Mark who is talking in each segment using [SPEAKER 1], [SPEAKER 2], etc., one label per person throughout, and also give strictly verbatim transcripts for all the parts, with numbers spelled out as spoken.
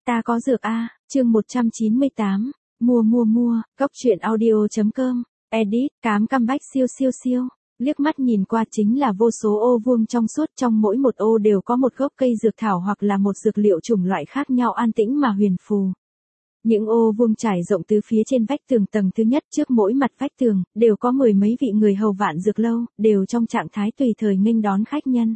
[SPEAKER 1] Ta có dược a, chương một trăm chín mươi tám, mua mua mua, góc truyện audio.com, edit, cám căm bách siêu siêu siêu, liếc mắt nhìn qua chính là vô số ô vuông trong suốt, trong mỗi một ô đều có một gốc cây dược thảo hoặc là một dược liệu chủng loại khác nhau an tĩnh mà huyền phù. Những ô vuông trải rộng từ phía trên vách tường tầng thứ nhất, trước mỗi mặt vách tường, đều có mười mấy vị người hầu Vạn Dược Lâu, đều trong trạng thái tùy thời nghênh đón khách nhân.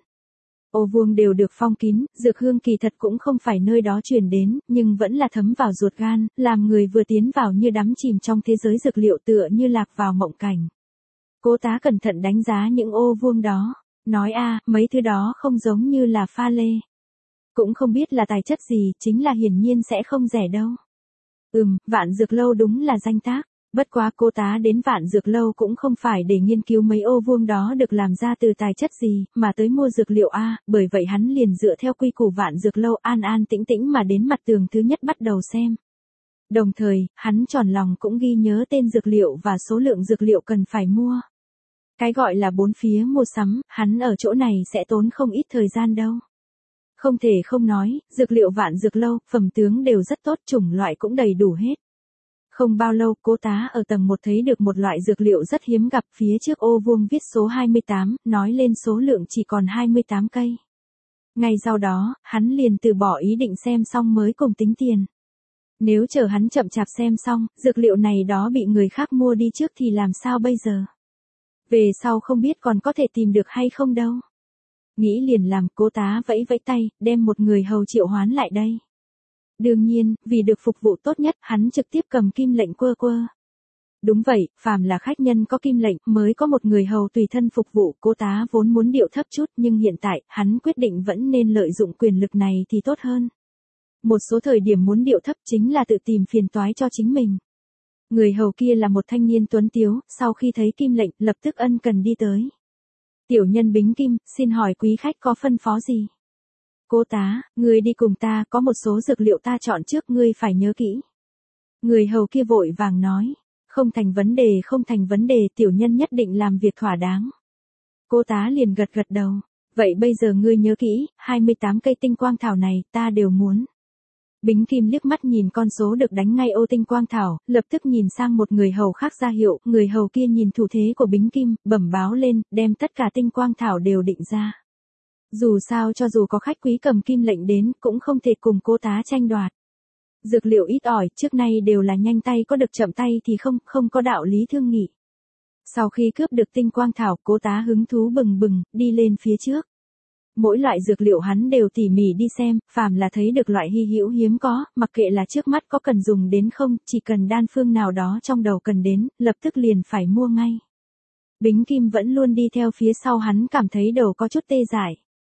[SPEAKER 1] Ô vuông đều được phong kín, dược hương kỳ thật cũng không phải nơi đó truyền đến, nhưng vẫn là thấm vào ruột gan, làm người vừa tiến vào như đắm chìm trong thế giới dược liệu, tựa như lạc vào mộng cảnh. Cố Tá cẩn thận đánh giá những ô vuông đó, nói a, mấy thứ đó không giống như là pha lê. Cũng không biết là tài chất gì, chính là hiển nhiên sẽ không rẻ đâu. Ừm, Vạn Dược Lâu đúng là danh tác. Bất quá Cố Tá đến Vạn Dược Lâu cũng không phải để nghiên cứu mấy ô vuông đó được làm ra từ tài chất gì, mà tới mua dược liệu a, bởi vậy hắn liền dựa theo quy củ Vạn Dược Lâu an an tĩnh tĩnh mà đến mặt tường thứ nhất bắt đầu xem. Đồng thời, hắn tròn lòng cũng ghi nhớ tên dược liệu và số lượng dược liệu cần phải mua. Cái gọi là bốn phía mua sắm, hắn ở chỗ này sẽ tốn không ít thời gian đâu. Không thể không nói, dược liệu Vạn Dược Lâu, phẩm tướng đều rất tốt, chủng loại cũng đầy đủ hết. Không bao lâu, Cố Tá ở tầng một thấy được một loại dược liệu rất hiếm gặp, phía trước ô vuông viết số hai mươi tám, nói lên số lượng chỉ còn hai mươi tám cây. Ngay sau đó, hắn liền từ bỏ ý định xem xong mới cùng tính tiền. Nếu chờ hắn chậm chạp xem xong, dược liệu này đó bị người khác mua đi trước thì làm sao bây giờ? Về sau không biết còn có thể tìm được hay không đâu. Nghĩ liền làm, Cố Tá vẫy vẫy tay, đem một người hầu triệu hoán lại đây. Đương nhiên, vì được phục vụ tốt nhất, hắn trực tiếp cầm kim lệnh quơ quơ. Đúng vậy, phàm là khách nhân có kim lệnh, mới có một người hầu tùy thân phục vụ. Cố Tá vốn muốn điệu thấp chút, nhưng hiện tại, hắn quyết định vẫn nên lợi dụng quyền lực này thì tốt hơn. Một số thời điểm muốn điệu thấp chính là tự tìm phiền toái cho chính mình. Người hầu kia là một thanh niên tuấn tiếu, sau khi thấy kim lệnh, lập tức ân cần đi tới. Tiểu nhân Bính Kim, xin hỏi quý khách có phân phó gì? Cố Tá, ngươi đi cùng ta, có một số dược liệu ta chọn trước, ngươi phải nhớ kỹ. Người hầu kia vội vàng nói, không thành vấn đề, không thành vấn đề, tiểu nhân nhất định làm việc thỏa đáng. Cố Tá liền gật gật đầu, vậy bây giờ ngươi nhớ kỹ, hai mươi tám cây tinh quang thảo này, ta đều muốn. Bính Kim liếc mắt nhìn con số được đánh ngay ô tinh quang thảo, lập tức nhìn sang một người hầu khác ra hiệu, người hầu kia nhìn thủ thế của Bính Kim, bẩm báo lên, đem tất cả tinh quang thảo đều định ra. Dù sao cho dù có khách quý cầm kim lệnh đến, cũng không thể cùng Cố Tá tranh đoạt. Dược liệu ít ỏi, trước nay đều là nhanh tay có được chậm tay thì không, không có đạo lý thương nghị. Sau khi cướp được tinh quang thảo, Cố Tá hứng thú bừng bừng, đi lên phía trước. Mỗi loại dược liệu hắn đều tỉ mỉ đi xem, phàm là thấy được loại hy hữu hiếm có, mặc kệ là trước mắt có cần dùng đến không, chỉ cần đan phương nào đó trong đầu cần đến, lập tức liền phải mua ngay. Bính Kim vẫn luôn đi theo phía sau hắn, cảm thấy đầu có chút tê dại.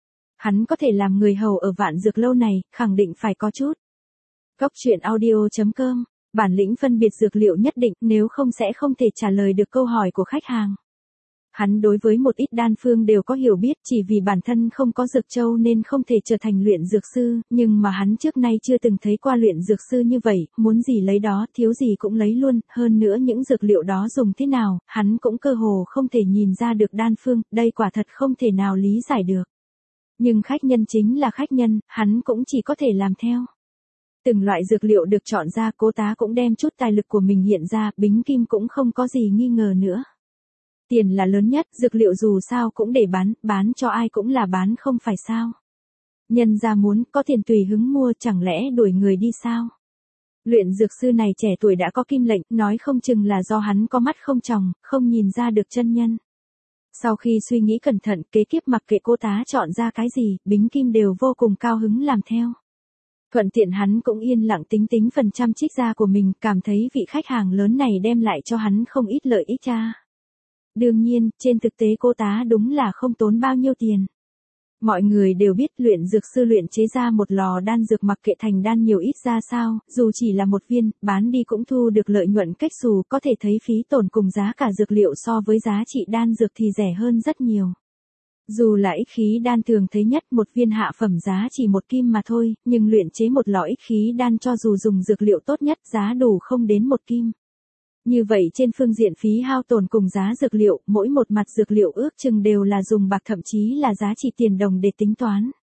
[SPEAKER 1] Hắn có thể làm người hầu ở Vạn Dược Lâu này, khẳng định phải có chút. Góc truyện audio.com, bản lĩnh phân biệt dược liệu nhất định, nếu không sẽ không thể trả lời được câu hỏi của khách hàng. Hắn đối với một ít đan phương đều có hiểu biết, chỉ vì bản thân không có dược châu nên không thể trở thành luyện dược sư, nhưng mà hắn trước nay chưa từng thấy qua luyện dược sư như vậy, muốn gì lấy đó, thiếu gì cũng lấy luôn, hơn nữa những dược liệu đó dùng thế nào, hắn cũng cơ hồ không thể nhìn ra được đan phương, đây quả thật không thể nào lý giải được. Nhưng khách nhân chính là khách nhân, hắn cũng chỉ có thể làm theo. Từng loại dược liệu được chọn ra, Cố Tá cũng đem chút tài lực của mình hiện ra, Bính Kim cũng không có gì nghi ngờ nữa. Tiền là lớn nhất, dược liệu dù sao cũng để bán, bán cho ai cũng là bán không phải sao. Nhân ra muốn, có tiền tùy hứng mua, chẳng lẽ đuổi người đi sao? Luyện dược sư này trẻ tuổi đã có kim lệnh, nói không chừng là do hắn có mắt không tròng, không nhìn ra được chân nhân. Sau khi suy nghĩ cẩn thận, kế tiếp mặc kệ Cố Tá chọn ra cái gì, Bính Kim đều vô cùng cao hứng làm theo. Thuận tiện hắn cũng yên lặng tính tính phần trăm trích ra của mình, cảm thấy vị khách hàng lớn này đem lại cho hắn không ít lợi ích cha. Đương nhiên, trên thực tế Cố Tá đúng là không tốn bao nhiêu tiền. Mọi người đều biết luyện dược sư luyện chế ra một lò đan dược mặc kệ thành đan nhiều ít ra sao, dù chỉ là một viên, bán đi cũng thu được lợi nhuận cách xù, có thể thấy phí tổn cùng giá cả dược liệu so với giá trị đan dược thì rẻ hơn rất nhiều. Dù là ích khí đan thường thấy nhất một viên hạ phẩm giá chỉ một kim mà thôi, nhưng luyện chế một lò ích khí đan cho dù dùng dược liệu tốt nhất giá đủ không đến một kim. Như vậy trên phương diện phí hao tổn cùng giá dược liệu, mỗi một mặt dược liệu ước chừng đều là dùng bạc, thậm chí là giá trị tiền đồng để tính toán.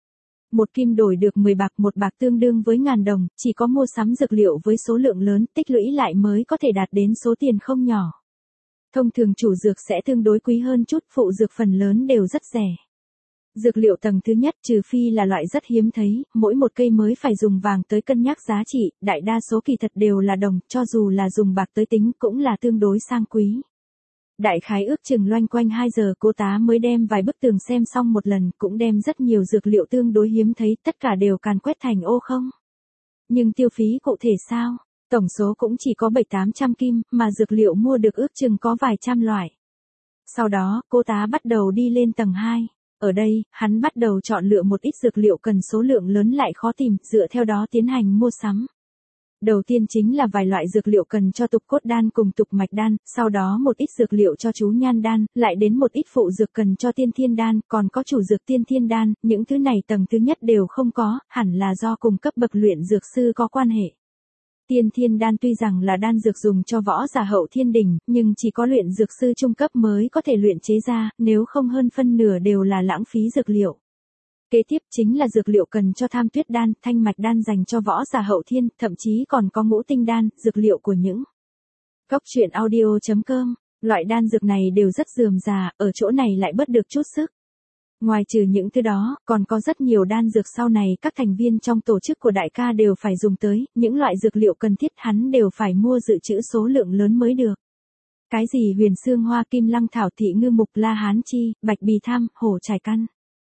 [SPEAKER 1] Một kim đổi được mười bạc, một bạc tương đương với ngàn đồng, chỉ có mua sắm dược liệu với số lượng lớn tích lũy lại mới có thể đạt đến số tiền không nhỏ. Thông thường chủ dược sẽ tương đối quý hơn chút, phụ dược phần lớn đều rất rẻ. Dược liệu tầng thứ nhất trừ phi là loại rất hiếm thấy, mỗi một cây mới phải dùng vàng tới cân nhắc giá trị, đại đa số kỳ thật đều là đồng, cho dù là dùng bạc tới tính cũng là tương đối sang quý. Đại khái ước chừng loanh quanh hai giờ cô tá mới đem vài bức tường xem xong một lần, cũng đem rất nhiều dược liệu tương đối hiếm thấy, tất cả đều càn quét thành ô không. Nhưng tiêu phí cụ thể sao? Tổng số cũng chỉ có bảy tám trăm kim, mà dược liệu mua được ước chừng có vài trăm loại. Sau đó, cô tá bắt đầu đi lên tầng hai. Ở đây, hắn bắt đầu chọn lựa một ít dược liệu cần số lượng lớn lại khó tìm, dựa theo đó tiến hành mua sắm. Đầu tiên chính là vài loại dược liệu cần cho tục cốt đan cùng tục mạch đan, sau đó một ít dược liệu cho chú nhan đan, lại đến một ít phụ dược cần cho tiên thiên đan, còn có chủ dược tiên thiên đan, những thứ này tầng thứ nhất đều không có, hẳn là do cùng cấp bậc luyện dược sư có quan hệ. Tiên thiên đan tuy rằng là đan dược dùng cho võ giả hậu thiên đỉnh, nhưng chỉ có luyện dược sư trung cấp mới có thể luyện chế ra, nếu không hơn phân nửa đều là lãng phí dược liệu. Kế tiếp chính là dược liệu cần cho tham tuyết đan, thanh mạch đan dành cho võ giả hậu thiên, thậm chí còn có ngũ tinh đan, dược liệu của những Góc truyện audio chấm com. Loại đan dược này đều rất rườm rà, ở chỗ này lại bớt được chút sức. Ngoài trừ những thứ đó, còn có rất nhiều đan dược sau này các thành viên trong tổ chức của đại ca đều phải dùng tới, những loại dược liệu cần thiết hắn đều phải mua dự trữ số lượng lớn mới được. Cái gì huyền xương hoa kim lăng thảo thị ngư mục la hán chi, bạch bì tham, hổ trải căn.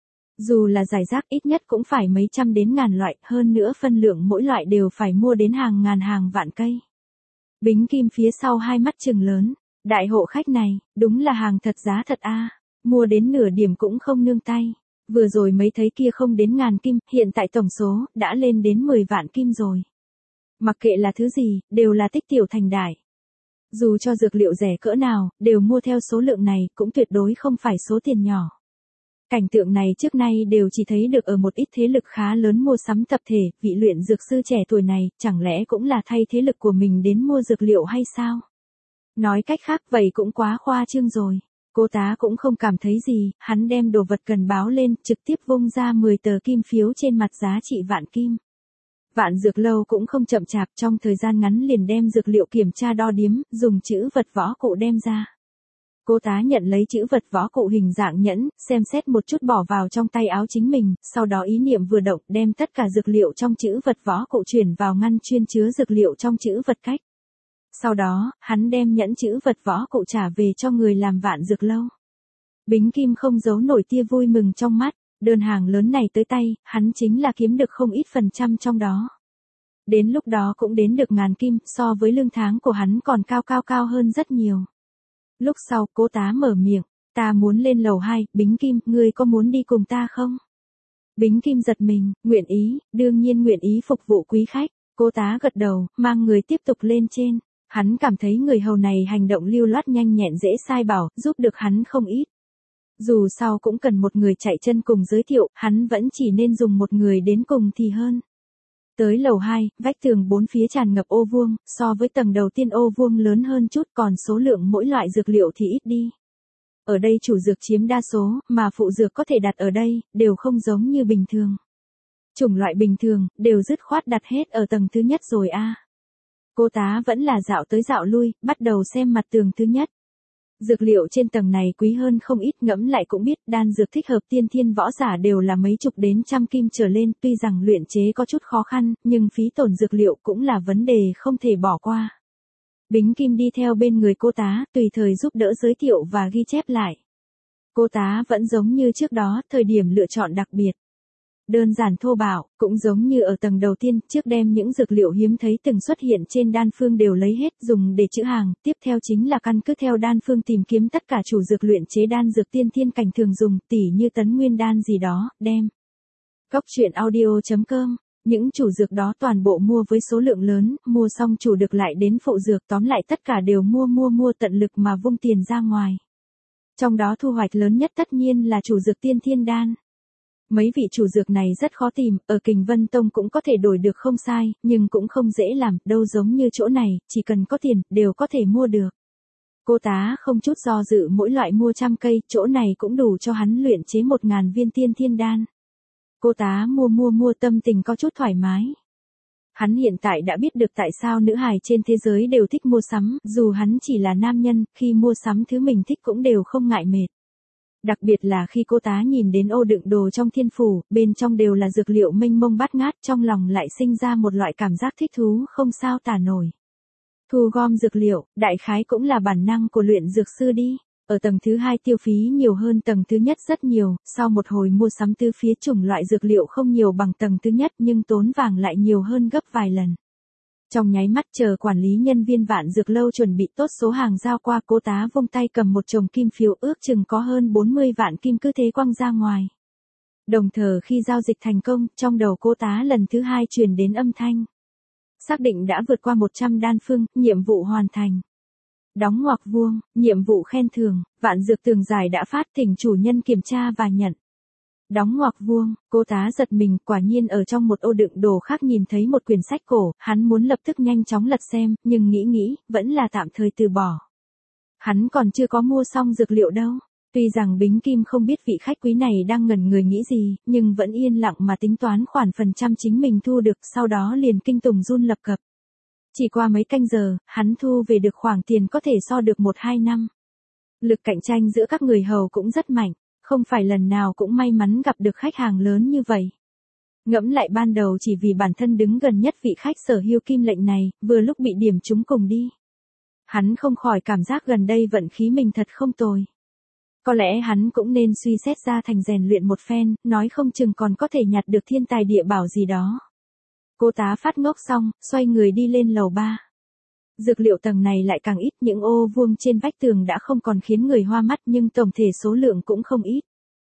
[SPEAKER 1] Dù là giải rác ít nhất cũng phải mấy trăm đến ngàn loại, hơn nữa phân lượng mỗi loại đều phải mua đến hàng ngàn hàng vạn cây. Bính Kim phía sau hai mắt trừng lớn, đại hộ khách này, đúng là hàng thật giá thật a, mua đến nửa điểm cũng không nương tay. Vừa rồi mấy thấy kia không đến ngàn kim, hiện tại tổng số đã lên đến mười vạn kim rồi. Mặc kệ là thứ gì, đều là tích tiểu thành đại. Dù cho dược liệu rẻ cỡ nào, đều mua theo số lượng này, cũng tuyệt đối không phải số tiền nhỏ. Cảnh tượng này trước nay đều chỉ thấy được ở một ít thế lực khá lớn mua sắm tập thể, vị luyện dược sư trẻ tuổi này, chẳng lẽ cũng là thay thế lực của mình đến mua dược liệu hay sao? Nói cách khác vậy cũng quá khoa trương rồi. Cô tá cũng không cảm thấy gì, hắn đem đồ vật cần báo lên, trực tiếp vung ra mười tờ kim phiếu trên mặt giá trị vạn kim. Vạn dược lâu cũng không chậm chạp, trong thời gian ngắn liền đem dược liệu kiểm tra đo điếm, dùng chữ vật võ cụ đem ra. Cô tá nhận lấy chữ vật võ cụ hình dạng nhẫn, xem xét một chút bỏ vào trong tay áo chính mình, sau đó ý niệm vừa động đem tất cả dược liệu trong chữ vật võ cụ chuyển vào ngăn chuyên chứa dược liệu trong chữ vật cách. Sau đó, hắn đem nhẫn chữ vật võ cụ trả về cho người làm vạn dược lâu. Bính Kim không giấu nổi tia vui mừng trong mắt, đơn hàng lớn này tới tay, hắn chính là kiếm được không ít phần trăm trong đó. Đến lúc đó cũng đến được ngàn kim, so với lương tháng của hắn còn cao cao cao hơn rất nhiều. Lúc sau, cô tá mở miệng, ta muốn lên lầu hai, Bính Kim, ngươi có muốn đi cùng ta không? Bính Kim giật mình, nguyện ý, đương nhiên nguyện ý phục vụ quý khách. Cô tá gật đầu, mang người tiếp tục lên trên. Hắn cảm thấy người hầu này hành động lưu loát nhanh nhẹn dễ sai bảo, giúp được hắn không ít. Dù sao cũng cần một người chạy chân cùng giới thiệu, hắn vẫn chỉ nên dùng một người đến cùng thì hơn. Tới lầu hai, vách tường bốn phía tràn ngập ô vuông, so với tầng đầu tiên ô vuông lớn hơn chút, còn số lượng mỗi loại dược liệu thì ít đi. Ở đây chủ dược chiếm đa số, mà phụ dược có thể đặt ở đây, đều không giống như bình thường. Chủng loại bình thường, đều dứt khoát đặt hết ở tầng thứ nhất rồi a. Cô tá vẫn là dạo tới dạo lui, bắt đầu xem mặt tường thứ nhất. Dược liệu trên tầng này quý hơn không ít, ngẫm lại cũng biết đan dược thích hợp tiên thiên võ giả đều là mấy chục đến trăm kim trở lên, tuy rằng luyện chế có chút khó khăn, nhưng phí tổn dược liệu cũng là vấn đề không thể bỏ qua. Bính Kim đi theo bên người cô tá, tùy thời giúp đỡ giới thiệu và ghi chép lại. Cô tá vẫn giống như trước đó, thời điểm lựa chọn đặc biệt. Đơn giản thô bạo, cũng giống như ở tầng đầu tiên, trước đem những dược liệu hiếm thấy từng xuất hiện trên đan phương đều lấy hết dùng để trữ hàng, tiếp theo chính là căn cứ theo đan phương tìm kiếm tất cả chủ dược luyện chế đan dược tiên thiên cảnh thường dùng, tỉ như tấn nguyên đan gì đó, đem. Góc truyện audio chấm com, những chủ dược đó toàn bộ mua với số lượng lớn, mua xong chủ được lại đến phụ dược, tóm lại tất cả đều mua mua mua tận lực mà vung tiền ra ngoài. Trong đó thu hoạch lớn nhất tất nhiên là chủ dược tiên thiên đan. Mấy vị chủ dược này rất khó tìm, ở Kình Vân Tông cũng có thể đổi được không sai, nhưng cũng không dễ làm, đâu giống như chỗ này, chỉ cần có tiền, đều có thể mua được. Cô tá không chút do dự mỗi loại mua trăm cây, chỗ này cũng đủ cho hắn luyện chế một ngàn viên tiên thiên đan. Cô tá mua mua mua tâm tình có chút thoải mái. Hắn hiện tại đã biết được tại sao nữ hài trên thế giới đều thích mua sắm, dù hắn chỉ là nam nhân, khi mua sắm thứ mình thích cũng đều không ngại mệt. Đặc biệt là khi cô tá nhìn đến ô đựng đồ trong thiên phủ, bên trong đều là dược liệu mênh mông bát ngát, trong lòng lại sinh ra một loại cảm giác thích thú không sao tả nổi. Thu gom dược liệu, đại khái cũng là bản năng của luyện dược sư đi. Ở tầng thứ hai tiêu phí nhiều hơn tầng thứ nhất rất nhiều, sau một hồi mua sắm tứ phía chủng loại dược liệu không nhiều bằng tầng thứ nhất nhưng tốn vàng lại nhiều hơn gấp vài lần. Trong nháy mắt chờ quản lý nhân viên Vạn Dược Lâu chuẩn bị tốt số hàng giao qua, cô tá vung tay cầm một chồng kim phiếu ước chừng có hơn bốn mươi vạn kim cứ thế quăng ra ngoài. Đồng thời khi giao dịch thành công, trong đầu cô tá lần thứ hai truyền đến âm thanh. Xác định đã vượt qua một trăm đan phương, nhiệm vụ hoàn thành. Đóng ngoặc vuông, nhiệm vụ khen thưởng, Vạn Dược Tường Giải đã phát, thỉnh chủ nhân kiểm tra và nhận. Đóng ngoặc vuông, cô tá giật mình, quả nhiên ở trong một ô đựng đồ khác nhìn thấy một quyển sách cổ, hắn muốn lập tức nhanh chóng lật xem, nhưng nghĩ nghĩ, vẫn là tạm thời từ bỏ. Hắn còn chưa có mua xong dược liệu đâu. Tuy rằng Bính Kim không biết vị khách quý này đang ngẩn người nghĩ gì, nhưng vẫn yên lặng mà tính toán khoản phần trăm chính mình thu được, sau đó liền kinh tùng run lập cập. Chỉ qua mấy canh giờ, hắn thu về được khoản tiền có thể so được một hai năm. Lực cạnh tranh giữa các người hầu cũng rất mạnh, không phải lần nào cũng may mắn gặp được khách hàng lớn như vậy. Ngẫm lại ban đầu chỉ vì bản thân đứng gần nhất vị khách sở hữu kim lệnh này, vừa lúc bị điểm trúng cùng đi. Hắn không khỏi cảm giác gần đây vận khí mình thật không tồi. Có lẽ hắn cũng nên suy xét ra thành rèn luyện một phen, nói không chừng còn có thể nhặt được thiên tài địa bảo gì đó. Cô tá phát ngốc xong, xoay người đi lên lầu ba. Dược liệu tầng này lại càng ít, những ô vuông trên vách tường đã không còn khiến người hoa mắt nhưng tổng thể số lượng cũng không ít.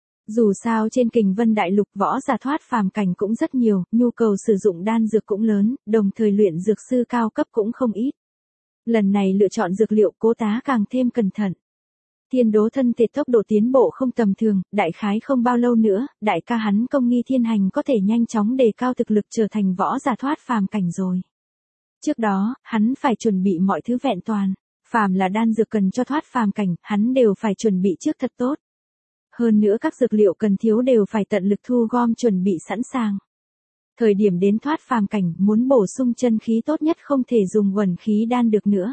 [SPEAKER 1] Dù sao trên Kình Vân Đại Lục võ giả thoát phàm cảnh cũng rất nhiều, nhu cầu sử dụng đan dược cũng lớn, đồng thời luyện dược sư cao cấp cũng không ít. Lần này lựa chọn dược liệu cô tá càng thêm cẩn thận. Thiên Đố thân thể tốc độ tiến bộ không tầm thường, đại khái không bao lâu nữa, đại ca hắn Công Nghi Thiên Hành có thể nhanh chóng đề cao thực lực trở thành võ giả thoát phàm cảnh rồi. Trước đó, hắn phải chuẩn bị mọi thứ vẹn toàn, phàm là đan dược cần cho thoát phàm cảnh, hắn đều phải chuẩn bị trước thật tốt. Hơn nữa các dược liệu cần thiếu đều phải tận lực thu gom chuẩn bị sẵn sàng. Thời điểm đến thoát phàm cảnh, muốn bổ sung chân khí tốt nhất không thể dùng quần khí đan được nữa.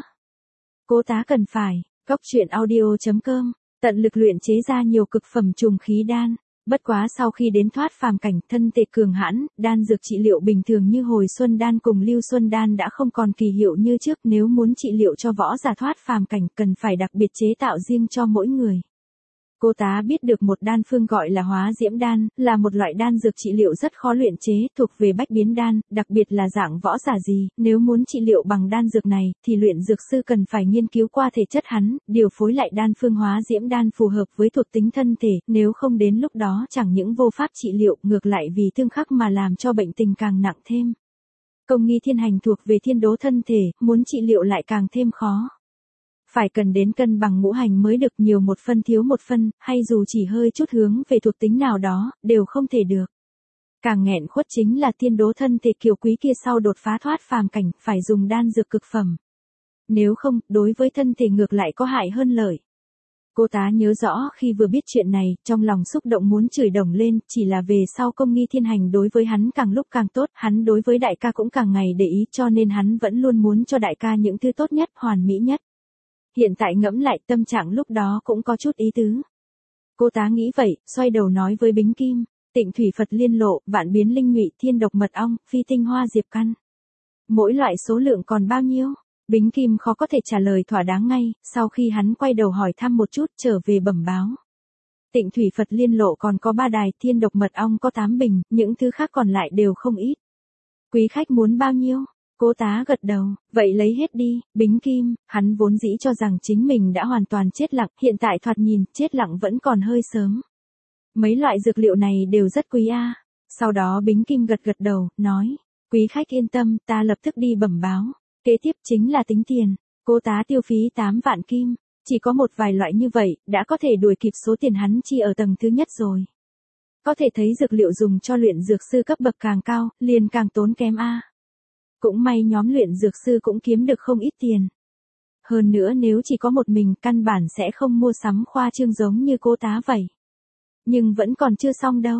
[SPEAKER 1] Cô tá cần phải, Cóc truyện audio chấm com, tận lực luyện chế ra nhiều cực phẩm trùng khí đan. Bất quá sau khi đến thoát phàm cảnh, thân thể cường hãn, đan dược trị liệu bình thường như hồi xuân đan cùng lưu xuân đan đã không còn kỳ hiệu như trước, nếu muốn trị liệu cho võ giả thoát phàm cảnh cần phải đặc biệt chế tạo riêng cho mỗi người. Cô tá biết được một đan phương gọi là hóa diễm đan, là một loại đan dược trị liệu rất khó luyện chế, thuộc về bách biến đan, đặc biệt là dạng võ giả gì, nếu muốn trị liệu bằng đan dược này, thì luyện dược sư cần phải nghiên cứu qua thể chất hắn, điều phối lại đan phương hóa diễm đan phù hợp với thuộc tính thân thể, nếu không đến lúc đó chẳng những vô pháp trị liệu, ngược lại vì tương khắc mà làm cho bệnh tình càng nặng thêm. Công Nghi Thiên Hành thuộc về thiên đố thân thể, muốn trị liệu lại càng thêm khó. Phải cần đến cân bằng ngũ hành mới được, nhiều một phân thiếu một phân, hay dù chỉ hơi chút hướng về thuộc tính nào đó, đều không thể được. Càng nghẹn khuất chính là thiên đố thân thể kiều quý kia sau đột phá thoát phàm cảnh, phải dùng đan dược cực phẩm. Nếu không, đối với thân thể ngược lại có hại hơn lợi. Cô tá nhớ rõ khi vừa biết chuyện này, trong lòng xúc động muốn chửi đồng lên, chỉ là về sau Công Nghi Thiên Hành đối với hắn càng lúc càng tốt, hắn đối với đại ca cũng càng ngày để ý, cho nên hắn vẫn luôn muốn cho đại ca những thứ tốt nhất, hoàn mỹ nhất. Hiện tại ngẫm lại tâm trạng lúc đó cũng có chút ý tứ. Cô tá nghĩ vậy, xoay đầu nói với Bính Kim, Tịnh Thủy Phật Liên Lộ, Vạn Biến Linh Nhụy, Thiên Độc Mật Ong, Phi Tinh Hoa Diệp Căn. Mỗi loại số lượng còn bao nhiêu? Bính Kim khó có thể trả lời thỏa đáng ngay, sau khi hắn quay đầu hỏi thăm một chút trở về bẩm báo. Tịnh Thủy Phật Liên Lộ còn có ba đài, Thiên Độc Mật Ong có tám bình, những thứ khác còn lại đều không ít. Quý khách muốn bao nhiêu? Cô tá gật đầu, vậy lấy hết đi. Bính Kim, hắn vốn dĩ cho rằng chính mình đã hoàn toàn chết lặng, hiện tại thoạt nhìn, chết lặng vẫn còn hơi sớm. Mấy loại dược liệu này đều rất quý a. Sau đó Bính Kim gật gật đầu, nói, quý khách yên tâm, ta lập tức đi bẩm báo. Kế tiếp chính là tính tiền. Cô tá tiêu phí tám vạn kim, chỉ có một vài loại như vậy, đã có thể đuổi kịp số tiền hắn chi ở tầng thứ nhất rồi. Có thể thấy dược liệu dùng cho luyện dược sư cấp bậc càng cao, liền càng tốn kém a. Cũng may nhóm luyện dược sư cũng kiếm được không ít tiền. Hơn nữa nếu chỉ có một mình, căn bản sẽ không mua sắm khoa trương giống như cô tá vậy. Nhưng vẫn còn chưa xong đâu.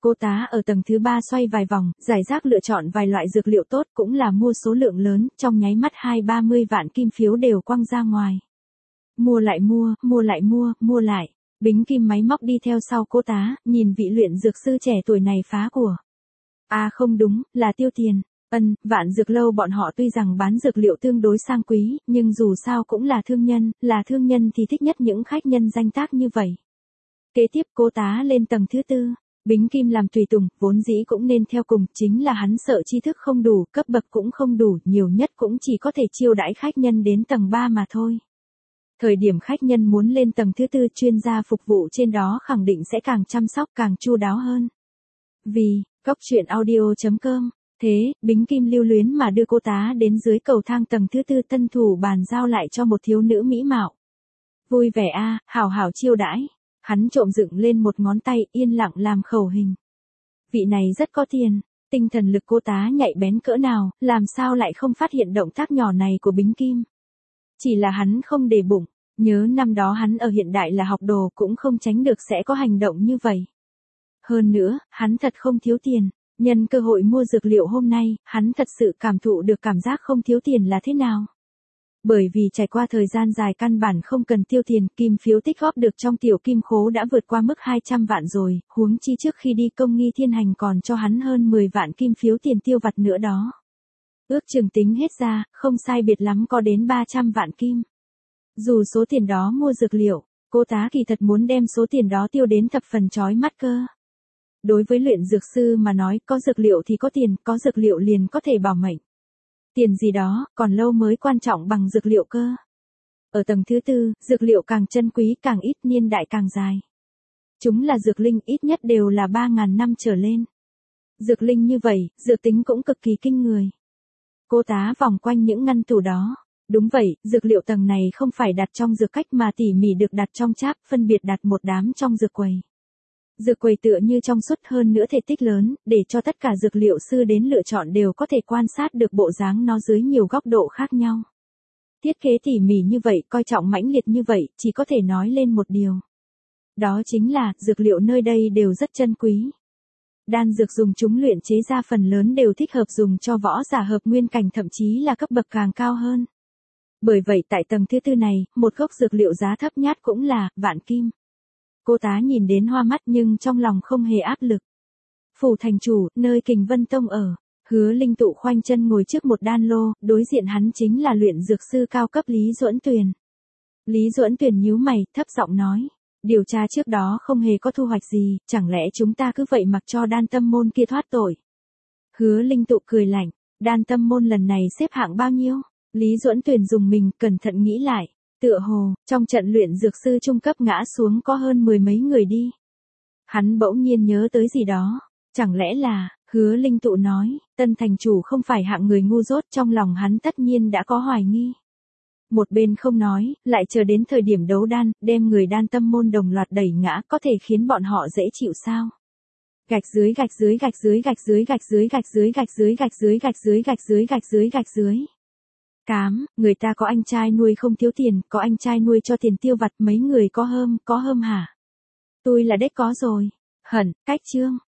[SPEAKER 1] Cô tá ở tầng thứ ba xoay vài vòng, giải rác lựa chọn vài loại dược liệu tốt cũng là mua số lượng lớn, trong nháy mắt hai ba mươi vạn kim phiếu đều quăng ra ngoài. Mua lại mua, mua lại mua, mua lại. Bính Kim máy móc đi theo sau cô tá, nhìn vị luyện dược sư trẻ tuổi này phá của. À không đúng, là tiêu tiền. Ân, Vạn Dược Lâu bọn họ tuy rằng bán dược liệu tương đối sang quý, nhưng dù sao cũng là thương nhân, là thương nhân thì thích nhất những khách nhân danh tác như vậy. Kế tiếp cô tá lên tầng thứ tư. Bính Kim làm tùy tùng, vốn dĩ cũng nên theo cùng, chính là hắn sợ tri thức không đủ, cấp bậc cũng không đủ, nhiều nhất cũng chỉ có thể chiêu đãi khách nhân đến tầng ba mà thôi. Thời điểm khách nhân muốn lên tầng thứ tư, chuyên gia phục vụ trên đó khẳng định sẽ càng chăm sóc càng chu đáo hơn. Vì, góc truyện audio chấm com, thế, Bính Kim lưu luyến mà đưa cô tá đến dưới cầu thang tầng thứ tư, tân thủ bàn giao lại cho một thiếu nữ mỹ mạo. Vui vẻ a, à, hảo hảo chiêu đãi. Hắn trộm dựng lên một ngón tay, yên lặng làm khẩu hình. Vị này rất có tiền, tinh thần lực cô tá nhạy bén cỡ nào, làm sao lại không phát hiện động tác nhỏ này của Bính Kim. Chỉ là hắn không để bụng, nhớ năm đó hắn ở hiện đại là học đồ cũng không tránh được sẽ có hành động như vậy. Hơn nữa, hắn thật không thiếu tiền, nhân cơ hội mua dược liệu hôm nay, hắn thật sự cảm thụ được cảm giác không thiếu tiền là thế nào. Bởi vì trải qua thời gian dài căn bản không cần tiêu tiền, kim phiếu tích góp được trong tiểu kim khố đã vượt qua mức hai trăm vạn rồi, huống chi trước khi đi công nghi thiên hành còn cho hắn hơn mười vạn kim phiếu tiền tiêu vặt nữa đó. Ước chừng tính hết ra, không sai biệt lắm có đến ba trăm vạn kim. Dù số tiền đó mua dược liệu, cô tá kỳ thật muốn đem số tiền đó tiêu đến thập phần chói mắt cơ. Đối với luyện dược sư mà nói, có dược liệu thì có tiền, có dược liệu liền có thể bảo mệnh. Tiền gì đó, còn lâu mới quan trọng bằng dược liệu cơ. Ở tầng thứ tư, dược liệu càng chân quý càng ít, niên đại càng dài. Chúng là dược linh, ít nhất đều là ba ngàn năm trở lên. Dược linh như vậy, dược tính cũng cực kỳ kinh người. Cô tá vòng quanh những ngăn tủ đó. Đúng vậy, dược liệu tầng này không phải đặt trong dược cách mà tỉ mỉ được đặt trong cháp, phân biệt đặt một đám trong dược quầy. Dược quầy tựa như trong suốt, hơn nữa thể tích lớn, để cho tất cả dược liệu sư đến lựa chọn đều có thể quan sát được bộ dáng nó dưới nhiều góc độ khác nhau. Thiết kế tỉ mỉ như vậy, coi trọng mãnh liệt như vậy, chỉ có thể nói lên một điều. Đó chính là, dược liệu nơi đây đều rất chân quý. Đan dược dùng chúng luyện chế ra phần lớn đều thích hợp dùng cho võ giả hợp nguyên cảnh, thậm chí là cấp bậc càng cao hơn. Bởi vậy tại tầng thứ tư này, một gốc dược liệu giá thấp nhất cũng là vạn kim. Cô tá nhìn đến hoa mắt nhưng trong lòng không hề áp lực. Phủ thành chủ, nơi Kình Vân Tông ở, Hứa Linh Tụ khoanh chân ngồi trước một đan lô, đối diện hắn chính là luyện dược sư cao cấp Lý Duẫn Tuyền. Lý Duẫn Tuyền nhíu mày, thấp giọng nói, điều tra trước đó không hề có thu hoạch gì, chẳng lẽ chúng ta cứ vậy mặc cho Đan Tâm Môn kia thoát tội. Hứa Linh Tụ cười lạnh, Đan Tâm Môn lần này xếp hạng bao nhiêu? Lý Duẫn Tuyền dùng mình, cẩn thận nghĩ lại. Tựa hồ, trong trận luyện dược sư trung cấp ngã xuống có hơn mười mấy người đi. Hắn bỗng nhiên nhớ tới gì đó. Chẳng lẽ là, Hứa Linh Tụ nói, Tân thành chủ không phải hạng người ngu dốt, trong lòng hắn tất nhiên đã có hoài nghi. Một bên không nói, lại chờ đến thời điểm đấu đan, đem người Đan Tâm Môn đồng loạt đẩy ngã, có thể khiến bọn họ dễ chịu sao? Gạch dưới gạch dưới gạch dưới gạch dưới gạch dưới gạch dưới gạch dưới gạch dưới gạch dưới gạch dưới gạch dưới gạch dưới. Cám, người ta có anh trai nuôi không thiếu tiền, có anh trai nuôi cho tiền tiêu vặt, mấy người có hơm, có hơm hả? Tôi là đếch có rồi. Hận, cách chương.